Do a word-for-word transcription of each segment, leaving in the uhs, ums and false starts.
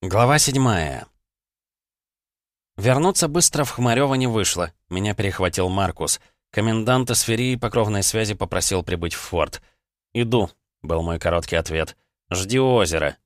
Глава седьмая. Вернуться быстро в Хмарёво не вышло. Меня перехватил Маркус. Комендант Эсферии по кровной связи попросил прибыть в форт. «Иду», — был мой короткий ответ. «Жди у озера».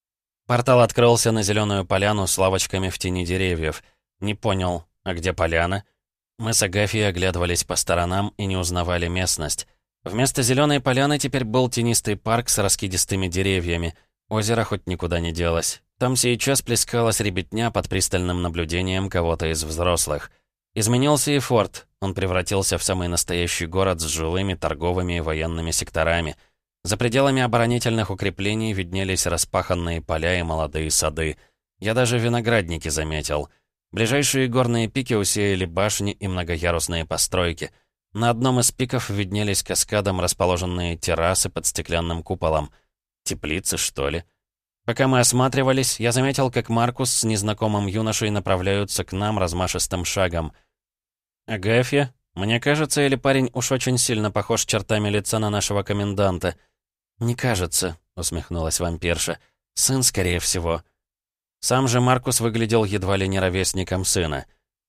Портал открылся на зеленую поляну с лавочками в тени деревьев. Не понял, а где поляна? Мы с Агафьей оглядывались по сторонам и не узнавали местность. Вместо зеленой поляны теперь был тенистый парк с раскидистыми деревьями. Озеро хоть никуда не делось. Там сейчас плескалась ребятня под пристальным наблюдением кого-то из взрослых. Изменился и форт. Он превратился в самый настоящий город с жилыми, торговыми и военными секторами. За пределами оборонительных укреплений виднелись распаханные поля и молодые сады. Я даже виноградники заметил. Ближайшие горные пики усеяли башни и многоярусные постройки. На одном из пиков виднелись каскадом расположенные террасы под стеклянным куполом. Теплицы, что ли? Пока мы осматривались, я заметил, как Маркус с незнакомым юношей направляются к нам размашистым шагом. «Агафья, мне кажется, или парень уж очень сильно похож чертами лица на нашего коменданта?» «Не кажется», — усмехнулась вампирша. «Сын, скорее всего». Сам же Маркус выглядел едва ли не ровесником сына.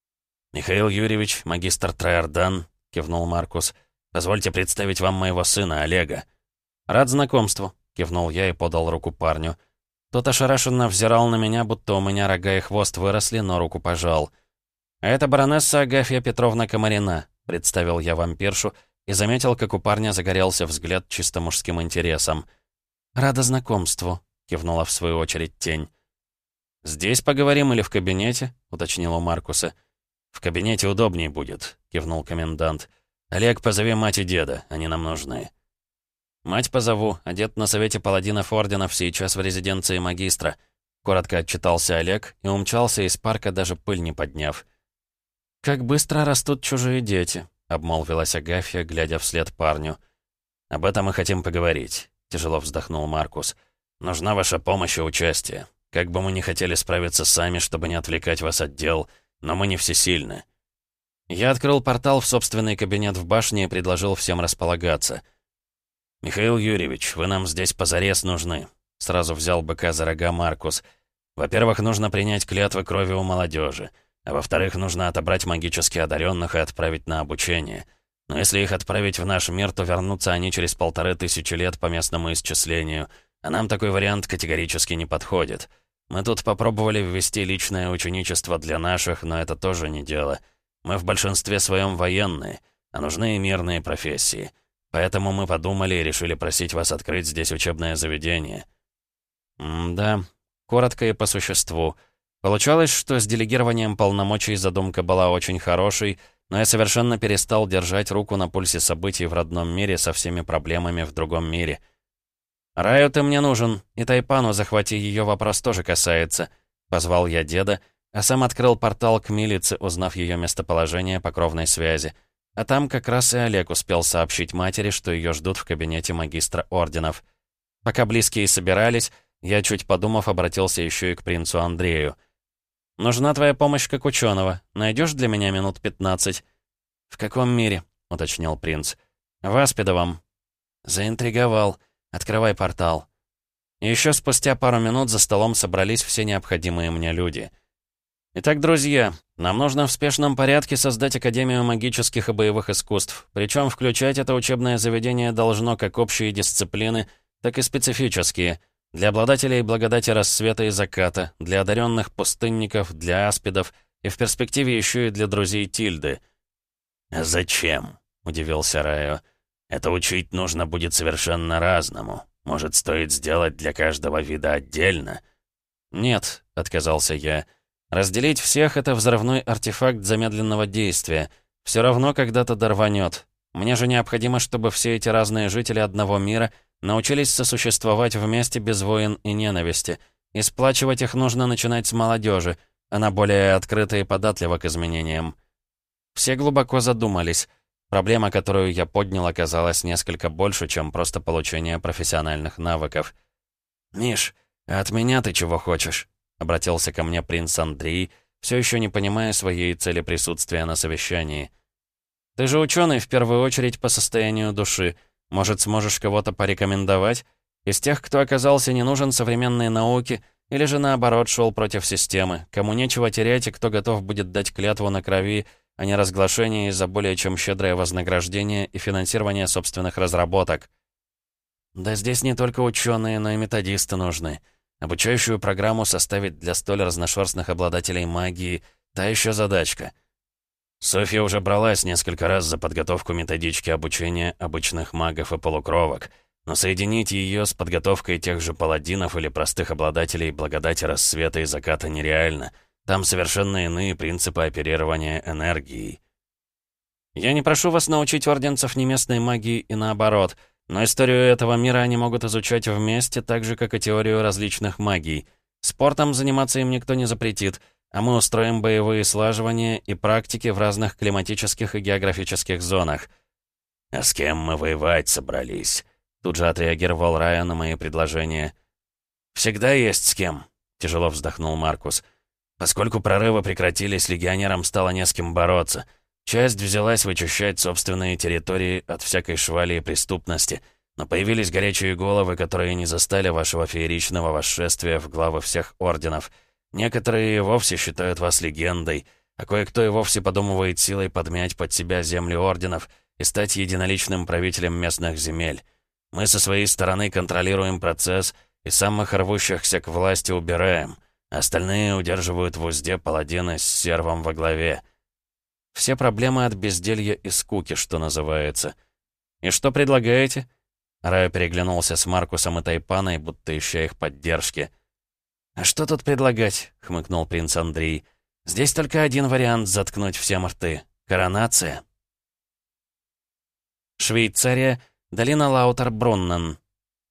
«Михаил Юрьевич, магистр Троярдан», — кивнул Маркус. «Позвольте представить вам моего сына, Олега». «Рад знакомству», — кивнул я и подал руку парню. Тот ошарашенно взирал на меня, будто у меня рога и хвост выросли, но руку пожал. «А это баронесса Агафья Петровна Комарина», — представил я вампиршу и заметил, как у парня загорелся взгляд чисто мужским интересом. «Рада знакомству», — кивнула в свою очередь тень. «Здесь поговорим или в кабинете?» — уточнил у Маркуса. «В кабинете удобнее будет», — кивнул комендант. «Олег, позови мать и деда, они нам нужны». «Мать позову, а дед на совете паладинов орденов сейчас в резиденции магистра», — коротко отчитался Олег и умчался из парка, даже пыль не подняв. «Как быстро растут чужие дети», — обмолвилась Агафья, глядя вслед парню. «Об этом мы хотим поговорить», — тяжело вздохнул Маркус. «Нужна ваша помощь и участие. Как бы мы ни хотели справиться сами, чтобы не отвлекать вас от дел, но мы не всесильны». Я открыл портал в собственный кабинет в башне и предложил всем располагаться. «Михаил Юрьевич, вы нам здесь позарез нужны», — сразу взял быка за рога Маркус. «Во-первых, нужно принять клятвы крови у молодежи, а во-вторых, нужно отобрать магически одаренных и отправить на обучение. Но если их отправить в наш мир, то вернутся они через полторы тысячи лет по местному исчислению, а нам такой вариант категорически не подходит. Мы тут попробовали ввести личное ученичество для наших, но это тоже не дело. Мы в большинстве своем военные, а нужны и мирные профессии. Поэтому мы подумали и решили просить вас открыть здесь учебное заведение». М-да, коротко и по существу. Получалось, что с делегированием полномочий задумка была очень хорошей, но я совершенно перестал держать руку на пульсе событий в родном мире со всеми проблемами в другом мире. «Раю ты мне нужен, и Тайпану захвати, ее вопрос тоже касается», — позвал я деда, а сам открыл портал к милице, узнав ее местоположение по кровной связи. А там как раз и Олег успел сообщить матери, что ее ждут в кабинете магистра орденов. Пока близкие собирались, я, чуть подумав, обратился еще и к принцу Андрею. «Нужна твоя помощь как ученого. Найдешь для меня минут пятнадцать?» «В каком мире?» — уточнил принц. «В Аспидовом». «Заинтриговал. Открывай портал». Еще спустя пару минут за столом собрались все необходимые мне люди. «Итак, друзья, нам нужно в спешном порядке создать Академию магических и боевых искусств, причем включать это учебное заведение должно как общие дисциплины, так и специфические, для обладателей благодати рассвета и заката, для одаренных пустынников, для аспидов и в перспективе еще и для друзей Тильды». «А зачем?» — удивился Райо. «Это учить нужно будет совершенно разному. Может, стоит сделать для каждого вида отдельно?» «Нет», — отказался я. «Разделить всех — это взрывной артефакт замедленного действия. Все равно когда-то дорванет. Мне же необходимо, чтобы все эти разные жители одного мира научились сосуществовать вместе без войн и ненависти. И сплачивать их нужно начинать с молодежи. Она более открыта и податлива к изменениям». Все глубоко задумались. Проблема, которую я поднял, оказалась несколько больше, чем просто получение профессиональных навыков. «Миш, а от меня ты чего хочешь?» — обратился ко мне принц Андрей, все еще не понимая своей цели присутствия на совещании. «Ты же ученый в первую очередь по состоянию души. Может, сможешь кого-то порекомендовать? Из тех, кто оказался не нужен современной науке, или же наоборот шел против системы, кому нечего терять и кто готов будет дать клятву на крови, а не разглашение из-за более чем щедрое вознаграждение и финансирование собственных разработок. Да здесь не только ученые, но и методисты нужны. Обучающую программу составить для столь разношерстных обладателей магии — та еще задачка. Софья уже бралась несколько раз за подготовку методички обучения обычных магов и полукровок, но соединить ее с подготовкой тех же паладинов или простых обладателей благодати рассвета и заката нереально. Там совершенно иные принципы оперирования энергией. Я не прошу вас научить орденцев неместной магии и наоборот, но историю этого мира они могут изучать вместе, так же, как и теорию различных магий. Спортом заниматься им никто не запретит, а мы устроим боевые слаживания и практики в разных климатических и географических зонах. «А с кем мы воевать собрались?» Тут же отреагировал Райан на мои предложения. «Всегда есть с кем», — тяжело вздохнул Маркус. «Поскольку прорывы прекратились, легионерам стало не с кем бороться. Часть взялась вычищать собственные территории от всякой швали и преступности, но появились горячие головы, которые не застали вашего фееричного восшествия в главы всех орденов. Некоторые и вовсе считают вас легендой, а кое-кто и вовсе подумывает силой подмять под себя земли орденов и стать единоличным правителем местных земель. Мы со своей стороны контролируем процесс и самых рвущихся к власти убираем. Остальные удерживают в узде паладины с сервом во главе. Все проблемы от безделья и скуки, что называется. И что предлагаете?» Райо переглянулся с Маркусом и Тайпаной, будто ища их поддержки. «А что тут предлагать?» — хмыкнул принц Андрей. «Здесь только один вариант заткнуть всем рты. Коронация». Швейцария. Долина Лаутер-Бруннен.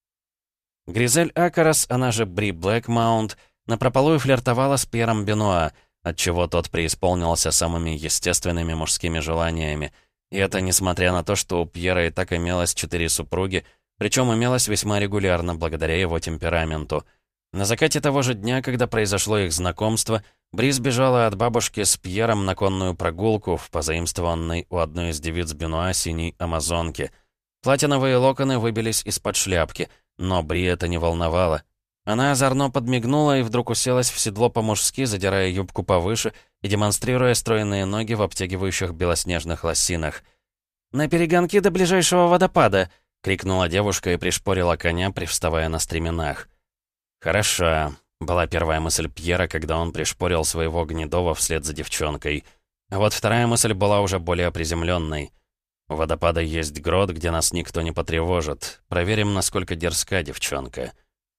Гризель Акарос, она же Бри Блэкмаунт, напропалую флиртовала с Пьером Бенуа, отчего тот преисполнился самыми естественными мужскими желаниями. И это несмотря на то, что у Пьера и так имелось четыре супруги, причем имелось весьма регулярно, благодаря его темпераменту. На закате того же дня, когда произошло их знакомство, Бри сбежала от бабушки с Пьером на конную прогулку в позаимствованной у одной из девиц Бенуа синей амазонки. Платиновые локоны выбились из-под шляпки, но Бри это не волновало. Она озорно подмигнула и вдруг уселась в седло по-мужски, задирая юбку повыше и демонстрируя стройные ноги в обтягивающих белоснежных лосинах. «На перегонки до ближайшего водопада!» — крикнула девушка и пришпорила коня, привставая на стременах. «Хороша», — была первая мысль Пьера, когда он пришпорил своего гнедого вслед за девчонкой. А вот вторая мысль была уже более приземленной. «У водопада есть грот, где нас никто не потревожит. Проверим, насколько дерзка девчонка».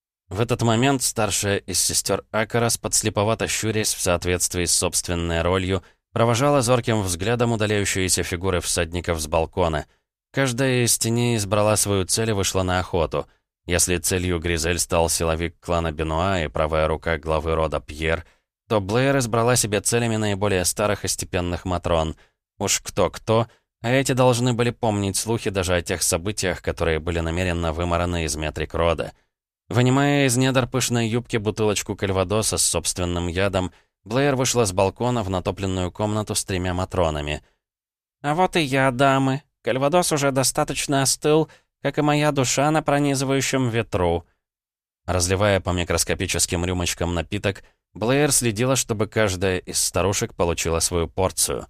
В этот момент старшая из сестер Акарос, подслеповато щурясь в соответствии с собственной ролью, провожала зорким взглядом удаляющиеся фигуры всадников с балкона. Каждая из теней избрала свою цель и вышла на охоту. Если целью Гризель стал силовик клана Бенуа и правая рука главы рода Пьер, то Блэйр избрала себе целями наиболее старых и степенных матрон. Уж кто-кто, а эти должны были помнить слухи даже о тех событиях, которые были намеренно вымараны из метрик рода. Вынимая из недр пышной юбки бутылочку кальвадоса с собственным ядом, Блэйр вышла с балкона в натопленную комнату с тремя матронами. «А вот и я, дамы. Кальвадос уже достаточно остыл, как и моя душа на пронизывающем ветру». Разливая по микроскопическим рюмочкам напиток, Блэйр следила, чтобы каждая из старушек получила свою порцию.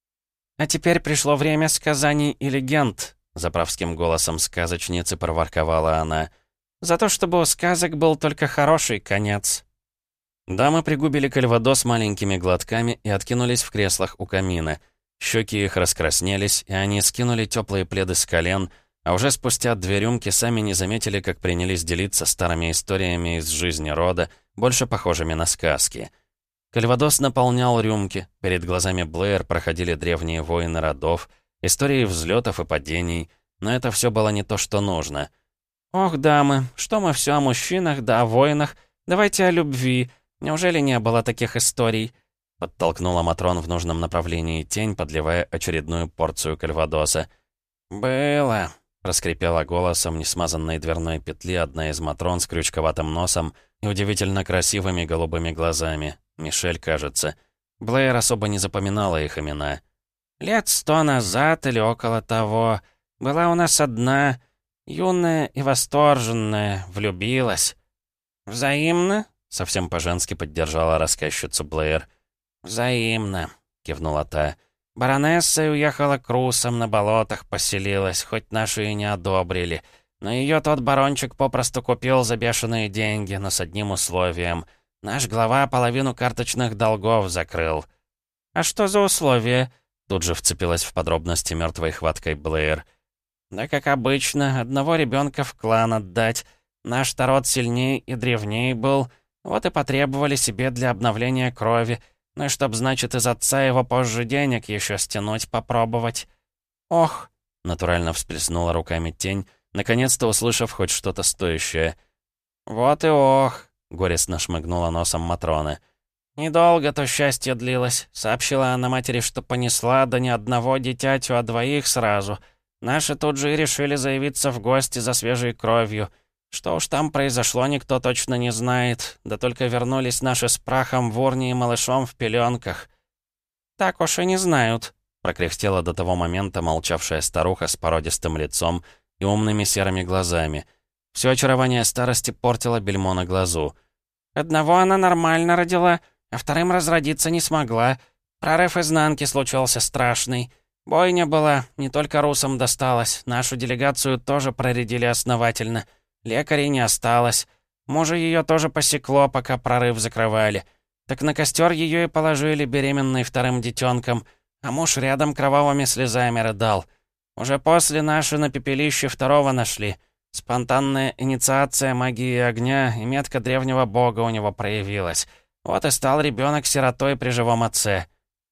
«А теперь пришло время сказаний и легенд», — заправским голосом сказочницы проворковала она. «За то, чтобы у сказок был только хороший конец». Дамы пригубили кальвадос маленькими глотками и откинулись в креслах у камина. Щеки их раскраснелись, и они скинули теплые пледы с колен, а уже спустя две рюмки сами не заметили, как принялись делиться старыми историями из жизни рода, больше похожими на сказки. Кальвадос наполнял рюмки, перед глазами Блэйр проходили древние войны родов, истории взлетов и падений, но это все было не то, что нужно. «Ох, дамы, что мы все о мужчинах, да о войнах, давайте о любви, неужели не было таких историй?» Подтолкнула Матрон в нужном направлении тень, подливая очередную порцию кальвадоса. «Было», — проскрипела голосом несмазанной дверной петли одна из Матрон с крючковатым носом и удивительно красивыми голубыми глазами. Мишель, кажется. Блэйр особо не запоминала их имена. «Лет сто назад или около того. Была у нас одна, юная и восторженная, влюбилась». «Взаимно?» — совсем по-женски поддержала рассказчицу Блэйр. «Взаимно», — кивнула та. «Баронесса уехала к русам, на болотах поселилась, хоть наши и не одобрили. Но ее тот барончик попросту купил за бешеные деньги, но с одним условием. Наш глава половину карточных долгов закрыл». «А что за условия?» Тут же вцепилась в подробности мертвой хваткой Блэйр. «Да как обычно, одного ребенка в клан отдать. Наш-то род сильнее и древнее был, вот и потребовали себе для обновления крови. Ну и чтоб, значит, из отца его позже денег еще стянуть попробовать». «Ох!» — натурально всплеснула руками тень, наконец-то услышав хоть что-то стоящее. «Вот и ох!» — горестно шмыгнула носом Матрона. «Недолго то счастье длилось. Сообщила она матери, что понесла, да не одного дитятю, а двоих сразу. Наши тут же и решили заявиться в гости за свежей кровью. Что уж там произошло, никто точно не знает. Да только вернулись наши с прахом в урне и малышом в пеленках». «Так уж и не знают», — прокряхтела до того момента молчавшая старуха с породистым лицом и умными серыми глазами. Все очарование старости портило бельмо на глазу. «Одного она нормально родила, а вторым разродиться не смогла. Прорыв изнанки случился страшный. Бойня была, не только русам досталось, нашу делегацию тоже проредили основательно. Лекарей не осталось. Мужа ее тоже посекло, пока прорыв закрывали. Так на костер ее и положили, беременной вторым детенком, а муж рядом кровавыми слезами рыдал. Уже после наши на пепелище второго нашли. Спонтанная инициация магии огня и метка древнего бога у него проявилась. Вот и стал ребенок сиротой при живом отце.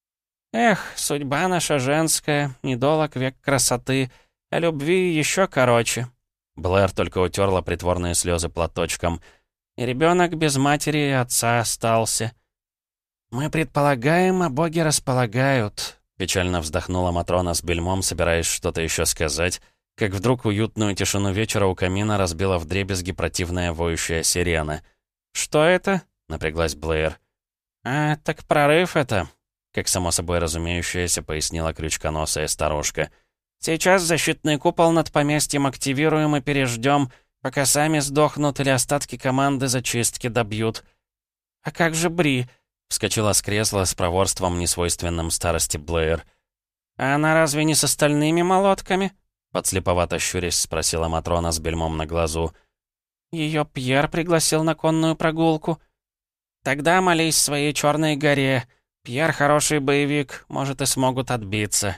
Эх, судьба наша женская, недолог век красоты, а любви еще короче». Блэр только утерла притворные слезы платочком. «И ребенок без матери и отца остался». «Мы предполагаем, а боги располагают», — печально вздохнула Матрона с бельмом, собираясь что-то еще сказать, как вдруг уютную тишину вечера у камина разбила вдребезги противная воющая сирена. «Что это?» — напряглась Блэйр. «А, так прорыв это», — как само собой разумеющееся пояснила крючконосая старушка. «Сейчас защитный купол над поместьем активируем и переждем, пока сами сдохнут или остатки команды зачистки добьют». «А как же Бри?» — вскочила с кресла с проворством, несвойственным старости Блэйр. «А она разве не с остальными молотками?» — подслеповато щурясь спросила Матрона с бельмом на глазу. «Ее Пьер пригласил на конную прогулку». «Тогда молись своей черной горе. Пьер хороший боевик, может, и смогут отбиться».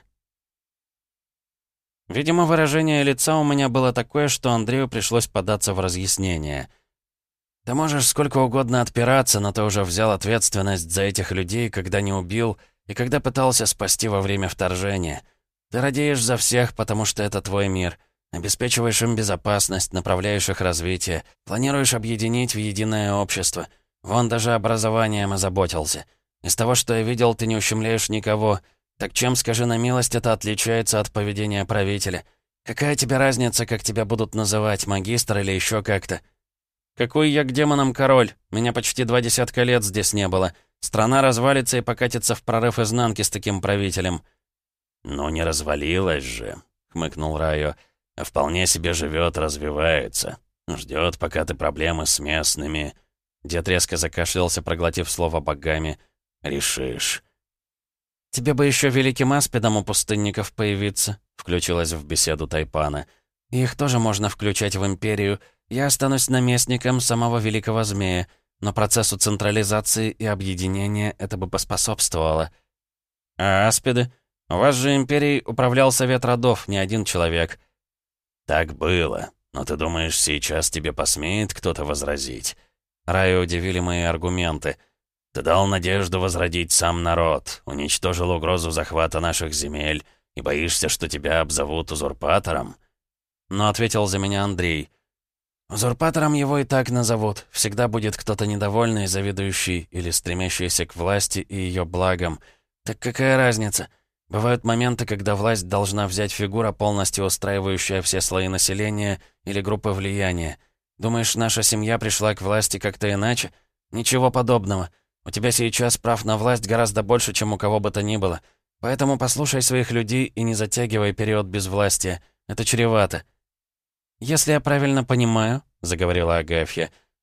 Видимо, выражение лица у меня было такое, что Андрею пришлось податься в разъяснение. «Ты можешь сколько угодно отпираться, но ты уже взял ответственность за этих людей, когда не убил и когда пытался спасти во время вторжения. Ты радеешь за всех, потому что это твой мир. Обеспечиваешь им безопасность, направляешь их развитие, планируешь объединить в единое общество. Вон даже образованием озаботился. Из того, что я видел, ты не ущемляешь никого. Так чем, скажи на милость, это отличается от поведения правителя? Какая тебе разница, как тебя будут называть, магистр или еще как-то?» «Какой я к демонам король? Меня почти два десятка лет здесь не было. Страна развалится и покатится в прорыв изнанки с таким правителем». «Ну не развалилась же», — хмыкнул Райо. «А вполне себе живет, развивается. Ждет, пока ты проблемы с местными...» Дед резко закашлялся, проглотив слово «богами». «Решишь». «Тебе бы еще великим аспидом у пустынников появиться», — включилась в беседу Тайпана. «Их тоже можно включать в империю. Я останусь наместником самого великого змея, но процессу централизации и объединения это бы поспособствовало». «А аспиды? У вас же империей управлял совет родов, не один человек». «Так было. Но ты думаешь, сейчас тебе посмеет кто-то возразить?» Раю удивили мои аргументы. «Ты дал надежду возродить сам народ, уничтожил угрозу захвата наших земель и боишься, что тебя обзовут узурпатором?» Но ответил за меня Андрей. «Узурпатором его и так назовут. Всегда будет кто-то недовольный, завидующий или стремящийся к власти и ее благам. Так какая разница? Бывают моменты, когда власть должна взять фигура, полностью устраивающая все слои населения или группы влияния. Думаешь, наша семья пришла к власти как-то иначе? Ничего подобного. У тебя сейчас прав на власть гораздо больше, чем у кого бы то ни было. Поэтому послушай своих людей и не затягивай период безвластия. Это чревато». «Если я правильно понимаю», — заговорила Агафья,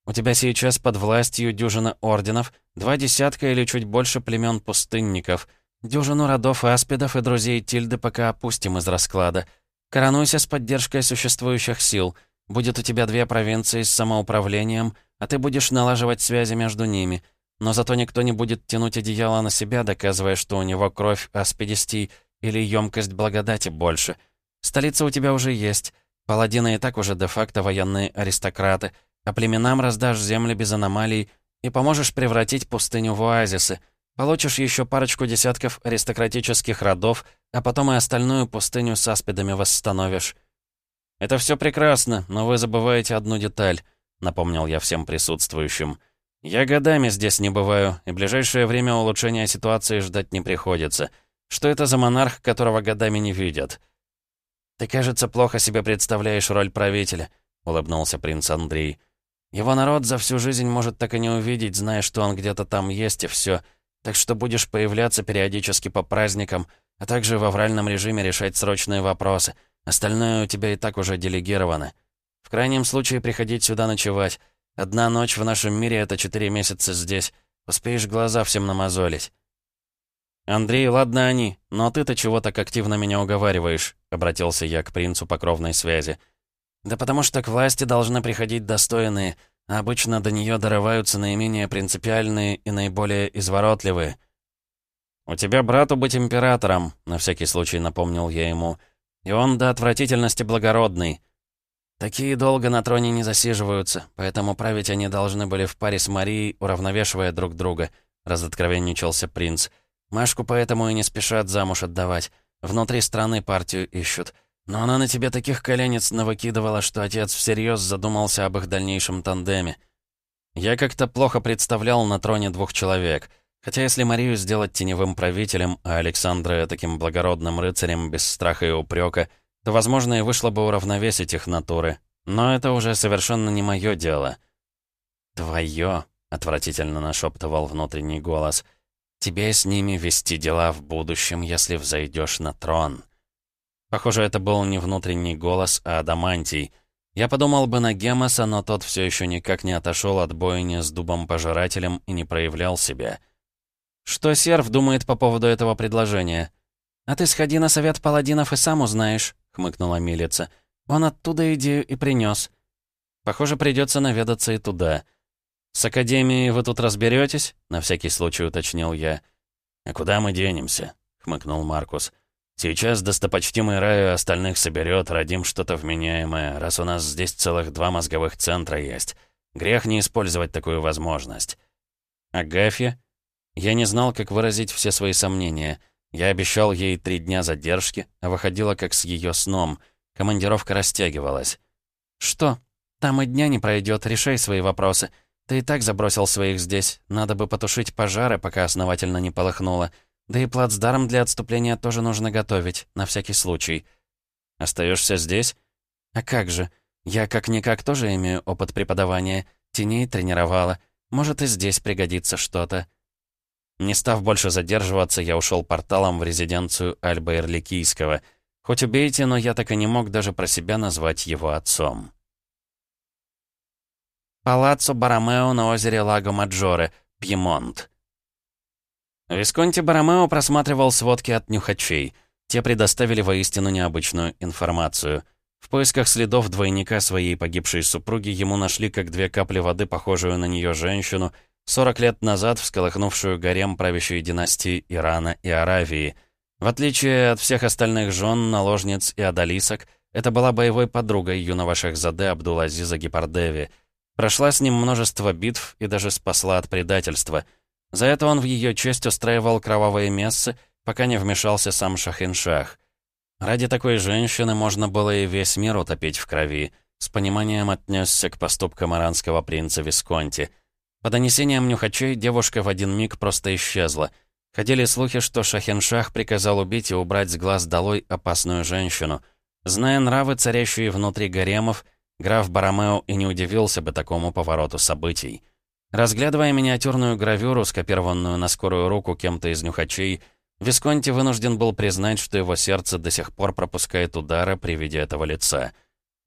У тебя сейчас под властью дюжина орденов, два десятка или чуть больше племен пустынников, дюжину родов аспидов и друзей Тильды пока опустим из расклада. Коронуйся с поддержкой существующих сил. Будет у тебя две провинции с самоуправлением, а ты будешь налаживать связи между ними. Но зато никто не будет тянуть одеяло на себя, доказывая, что у него кровь аспидистий или емкость благодати больше. Столица у тебя уже есть. Паладины и так уже де-факто военные аристократы, а племенам раздашь земли без аномалий и поможешь превратить пустыню в оазисы. Получишь еще парочку десятков аристократических родов, а потом и остальную пустыню с аспидами восстановишь. «Это все прекрасно, но вы забываете одну деталь», — напомнил я всем присутствующим. «Я годами здесь не бываю, и в ближайшее время улучшения ситуации ждать не приходится. Что это за монарх, которого годами не видят?» «Ты, кажется, плохо себе представляешь роль правителя», — улыбнулся принц Андрей. «Его народ за всю жизнь может так и не увидеть, зная, что он где-то там есть, и все. Так что будешь появляться периодически по праздникам, а также в авральном режиме решать срочные вопросы. Остальное у тебя и так уже делегировано. В крайнем случае приходить сюда ночевать. Одна ночь в нашем мире — это четыре месяца здесь. Успеешь глаза всем намазолить». «Андрей, ладно они, но ты-то чего так активно меня уговариваешь?» — обратился я к принцу по кровной связи. «Да потому что к власти должны приходить достойные, а обычно до нее дорываются наименее принципиальные и наиболее изворотливые». «У тебя брату быть императором», — на всякий случай напомнил я ему. «И он до отвратительности благородный». «Такие долго на троне не засиживаются, поэтому править они должны были в паре с Марией, уравновешивая друг друга», — разоткровенничался принц. «Машку поэтому и не спешат замуж отдавать. Внутри страны партию ищут. Но она на тебе таких коленец навыкидывала, что отец всерьез задумался об их дальнейшем тандеме. Я как-то плохо представлял на троне двух человек. Хотя если Марию сделать теневым правителем, а Александра таким благородным рыцарем без страха и упрека, то, возможно, и вышло бы уравновесить их натуры. Но это уже совершенно не мое дело». «Твое», — отвратительно нашептывал внутренний голос, — «тебе с ними вести дела в будущем, если взойдешь на трон». Похоже, это был не внутренний голос, а адамантий. Я подумал бы на Гемоса, но тот все еще никак не отошел от бойни с дубом-пожирателем и не проявлял себя. «Что Серв думает по поводу этого предложения?» «А ты сходи на совет паладинов и сам узнаешь», — хмыкнула милица. «Он оттуда идею и принес». «Похоже, придется наведаться и туда». «С Академией вы тут разберетесь?» — на всякий случай уточнил я. «А куда мы денемся?» — хмыкнул Маркус. «Сейчас достопочтимый Раю остальных соберет, родим что-то вменяемое, раз у нас здесь целых два мозговых центра есть. Грех не использовать такую возможность». «Агафья?» Я не знал, как выразить все свои сомнения. Я обещал ей три дня задержки, а выходила как с ее сном. Командировка растягивалась. «Что? Там и дня не пройдет, решай свои вопросы. Ты и так забросил своих здесь. Надо бы потушить пожары, пока основательно не полыхнуло. Да и плацдарм для отступления тоже нужно готовить, на всякий случай». «Остаешься здесь?» «А как же? Я как-никак тоже имею опыт преподавания. Теней тренировала. Может, и здесь пригодится что-то». Не став больше задерживаться, я ушел порталом в резиденцию Альба Ирликийского. Хоть убейте, но я так и не мог даже про себя назвать его отцом. Палаццо Боромео на озере Лаго-Маджоре, Пьемонт. Висконти Боромео просматривал сводки от нюхачей. Те предоставили воистину необычную информацию. В поисках следов двойника своей погибшей супруги ему нашли как две капли воды похожую на нее женщину, сорок лет назад всколыхнувшую гарем правящей династии Ирана и Аравии. В отличие от всех остальных жен, наложниц и одолисок, это была боевой подругой юного шахзаде Абдул-Азиза Гепардеви. Прошла с ним множество битв и даже спасла от предательства. За это он в ее честь устраивал кровавые мессы, пока не вмешался сам Шахиншах. Ради такой женщины можно было и весь мир утопить в крови. С пониманием отнесся к поступкам иранского принца Висконти. По донесениям нюхачей, девушка в один миг просто исчезла. Ходили слухи, что Шахиншах приказал убить и убрать с глаз долой опасную женщину. Зная нравы, царящие внутри гаремов, граф Боромео и не удивился бы такому повороту событий. Разглядывая миниатюрную гравюру, скопированную на скорую руку кем-то из нюхачей, Висконти вынужден был признать, что его сердце до сих пор пропускает удары при виде этого лица.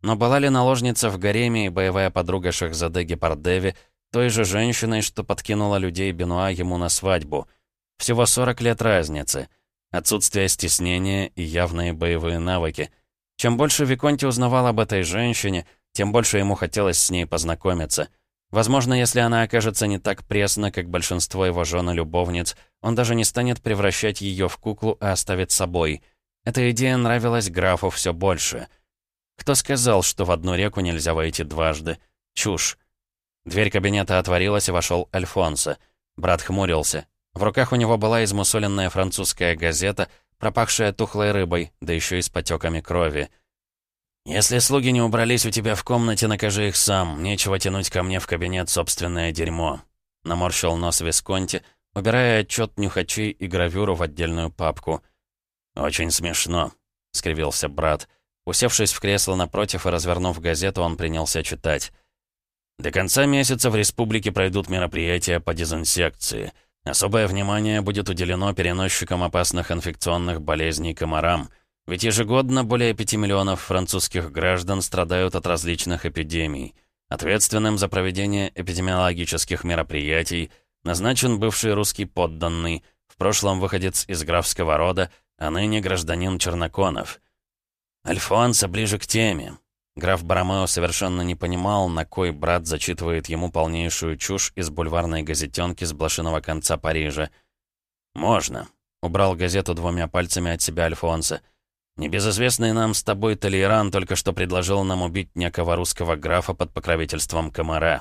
Но была ли наложница в гареме и боевая подруга Шахзаде Гепардеви той же женщиной, что подкинула людей Бенуа ему на свадьбу? Всего сорок лет разницы. Отсутствие стеснения и явные боевые навыки. Чем больше Виконти узнавал об этой женщине, тем больше ему хотелось с ней познакомиться. Возможно, если она окажется не так пресна, как большинство его жен и любовниц, он даже не станет превращать ее в куклу, а оставит с собой. Эта идея нравилась графу все больше. Кто сказал, что в одну реку нельзя войти дважды? Чушь. Дверь кабинета отворилась, и вошел Альфонсо. Брат хмурился. В руках у него была измусоленная французская газета, пропахшая тухлой рыбой, да еще и с потеками крови. «Если слуги не убрались у тебя в комнате, накажи их сам. Нечего тянуть ко мне в кабинет собственное дерьмо». Наморщил нос Висконти, убирая отчет нюхачей и гравюру в отдельную папку. «Очень смешно», — скривился брат. Усевшись в кресло напротив и развернув газету, он принялся читать. «До конца месяца в республике пройдут мероприятия по дезинсекции. Особое внимание будет уделено переносчикам опасных инфекционных болезней комарам. Ведь ежегодно более пяти миллионов французских граждан страдают от различных эпидемий. Ответственным за проведение эпидемиологических мероприятий назначен бывший русский подданный, в прошлом выходец из графского рода, а ныне гражданин Черноконов». «Альфонсо ближе к теме». Граф Боромео совершенно не понимал, на кой брат зачитывает ему полнейшую чушь из бульварной газетенки с блошиного конца Парижа. «Можно», — убрал газету двумя пальцами от себя Альфонсо. «Небезызвестный нам с тобой Толейран только что предложил нам убить некого русского графа под покровительством комара».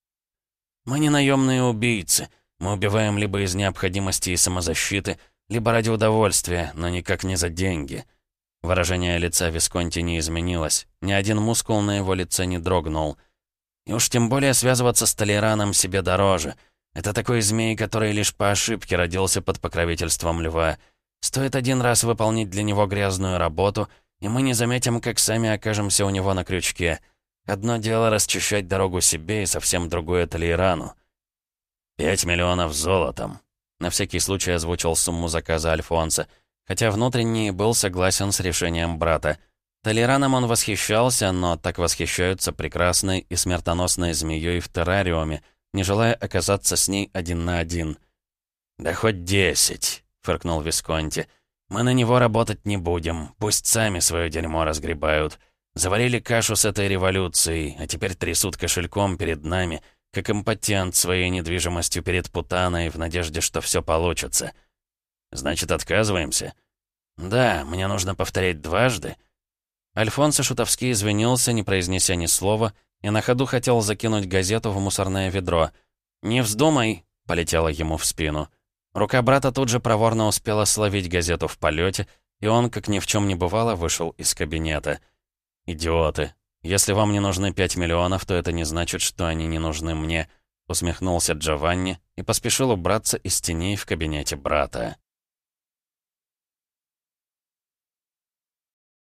«Мы не наемные убийцы. Мы убиваем либо из необходимости и самозащиты, либо ради удовольствия, но никак не за деньги». Выражение лица Висконти не изменилось. Ни один мускул на его лице не дрогнул. «И уж тем более связываться с Толейраном себе дороже. Это такой змей, который лишь по ошибке родился под покровительством льва. Стоит один раз выполнить для него грязную работу, и мы не заметим, как сами окажемся у него на крючке. Одно дело расчищать дорогу себе, и совсем другое Толейрану». «Пять миллионов золотом», — на всякий случай озвучил сумму заказа Альфонсо, хотя внутренне был согласен с решением брата. Толейраном он восхищался, но так восхищаются прекрасной и смертоносной змеей в террариуме, не желая оказаться с ней один на один. «Да хоть десять», — фыркнул Висконти. «Мы на него работать не будем, пусть сами свое дерьмо разгребают. Заварили кашу с этой революцией, а теперь трясут кошельком перед нами, как импотент своей недвижимостью перед путаной, в надежде, что все получится». «Значит, отказываемся?» «Да, мне нужно повторять дважды». Альфонсо шутовски извинился, не произнеся ни слова, и на ходу хотел закинуть газету в мусорное ведро. «Не вздумай!» — полетела ему в спину. Рука брата тут же проворно успела словить газету в полете, и он, как ни в чем не бывало, вышел из кабинета. «Идиоты! Если вам не нужны пять миллионов, то это не значит, что они не нужны мне», — усмехнулся Джованни и поспешил убраться из теней в кабинете брата.